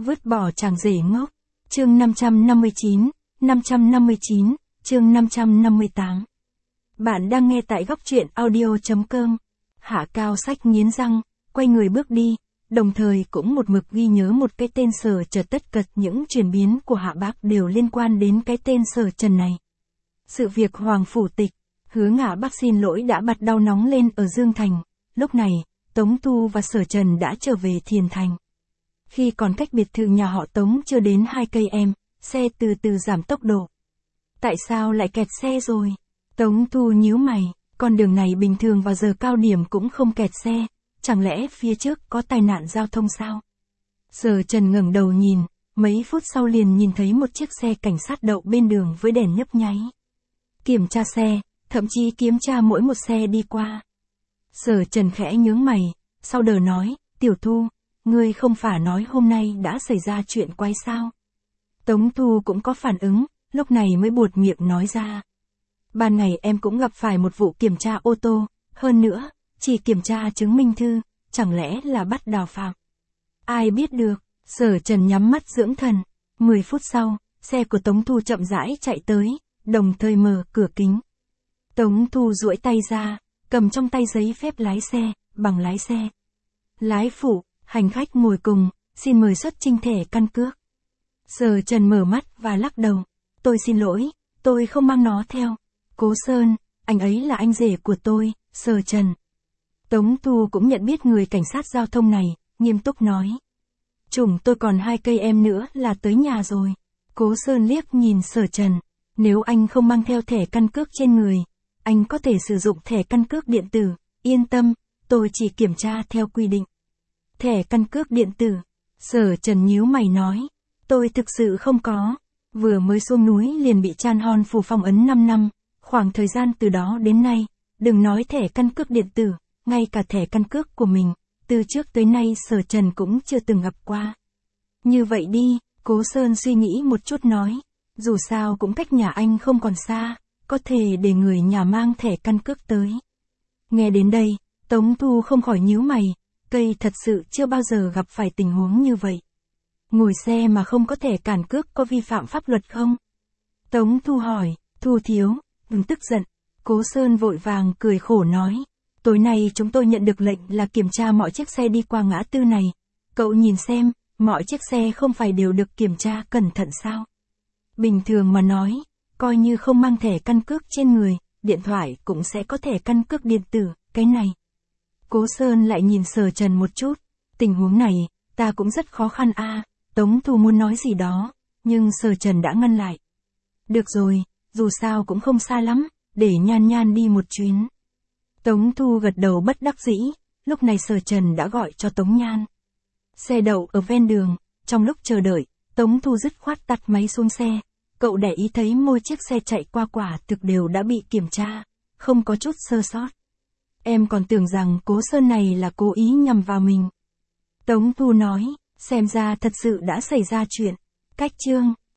Vứt bỏ chàng rể ngốc. Chương 559, chương 558. Bạn đang nghe tại góc truyện audio.com. Hạ Cao Sách nghiến răng, quay người bước đi, đồng thời cũng một mực ghi nhớ một cái tên Sở Trần. Tất cật những chuyển biến của Hạ Bác đều liên quan đến cái tên Sở Trần này. Sự việc Hoàng Phủ Tịch, Hứa Ngạ Bác xin lỗi đã bật đau nóng lên ở Dương Thành. Lúc này, Tống Thu và Sở Trần đã trở về Thiền Thành. Khi còn cách biệt thự nhà họ Tống chưa đến 2 cây em, xe từ từ giảm tốc độ. Tại sao lại kẹt xe rồi? Tống Thu nhíu mày, con đường này bình thường vào giờ cao điểm cũng không kẹt xe, chẳng lẽ phía trước có tai nạn giao thông sao? Sở Trần ngẩng đầu nhìn, mấy phút sau liền nhìn thấy một chiếc xe cảnh sát đậu bên đường với đèn nhấp nháy. Kiểm tra xe, thậm chí kiểm tra mỗi một xe đi qua. Sở Trần khẽ nhướng mày, sau đờ nói, Tiểu Thu, ngươi không phải nói hôm nay đã xảy ra chuyện quái sao? Tống Thu cũng có phản ứng, lúc này mới buột miệng nói ra. Ban ngày em cũng gặp phải một vụ kiểm tra ô tô, hơn nữa, chỉ kiểm tra chứng minh thư, chẳng lẽ là bắt đào phạm? Ai biết được, Sở Trần nhắm mắt dưỡng thần. 10 phút sau, xe của Tống Thu chậm rãi chạy tới, đồng thời mở cửa kính. Tống Thu duỗi tay ra, cầm trong tay giấy phép lái xe, bằng lái xe. Lái phụ, hành khách ngồi cùng, xin mời xuất trình thẻ căn cước. Sở Trần mở mắt và lắc đầu. Tôi xin lỗi, tôi không mang nó theo. Cố Sơn, anh ấy là anh rể của tôi, Sở Trần. Tống Thu cũng nhận biết người cảnh sát giao thông này, nghiêm túc nói. Chúng tôi còn 2 cây em nữa là tới nhà rồi. Cố Sơn liếc nhìn Sở Trần. Nếu anh không mang theo thẻ căn cước trên người, anh có thể sử dụng thẻ căn cước điện tử, yên tâm, tôi chỉ kiểm tra theo quy định. Thẻ căn cước điện tử. Sở Trần nhíu mày nói. Tôi thực sự không có. Vừa mới xuống núi liền bị Chan Hon Phủ phong ấn 5 năm. Khoảng thời gian từ đó đến nay, đừng nói thẻ căn cước điện tử, ngay cả thẻ căn cước của mình, từ trước tới nay Sở Trần cũng chưa từng gặp qua. Như vậy đi, Cố Sơn suy nghĩ một chút nói. Dù sao cũng cách nhà anh không còn xa, có thể để người nhà mang thẻ căn cước tới. Nghe đến đây, Tống Thu không khỏi nhíu mày, cây thật sự chưa bao giờ gặp phải tình huống như vậy. Ngồi xe mà không có thẻ cản cước có vi phạm pháp luật không? Tống Thu hỏi. Thu thiếu, đừng tức giận. Cố Sơn vội vàng cười khổ nói. Tối nay chúng tôi nhận được lệnh là kiểm tra mọi chiếc xe đi qua ngã tư này. Cậu nhìn xem, mọi chiếc xe không phải đều được kiểm tra cẩn thận sao? Bình thường mà nói, coi như không mang thẻ căn cước trên người, điện thoại cũng sẽ có thẻ căn cước điện tử, cái này. Cố Sơn lại nhìn Sở Trần một chút. Tình huống này, ta cũng rất khó khăn a. Tống Thu muốn nói gì đó, nhưng Sở Trần đã ngăn lại. Được rồi, dù sao cũng không xa lắm, để Nhan Nhan đi một chuyến. Tống Thu gật đầu bất đắc dĩ, lúc này Sở Trần đã gọi cho Tống Nhan. Xe đậu ở ven đường, trong lúc chờ đợi, Tống Thu dứt khoát tắt máy xuống xe. Cậu để ý thấy mỗi chiếc xe chạy qua quả thực đều đã bị kiểm tra, không có chút sơ sót. Em còn tưởng rằng Cố Sơn này là cố ý nhằm vào mình. Tống Thu nói, xem ra thật sự đã xảy ra chuyện. Cách chương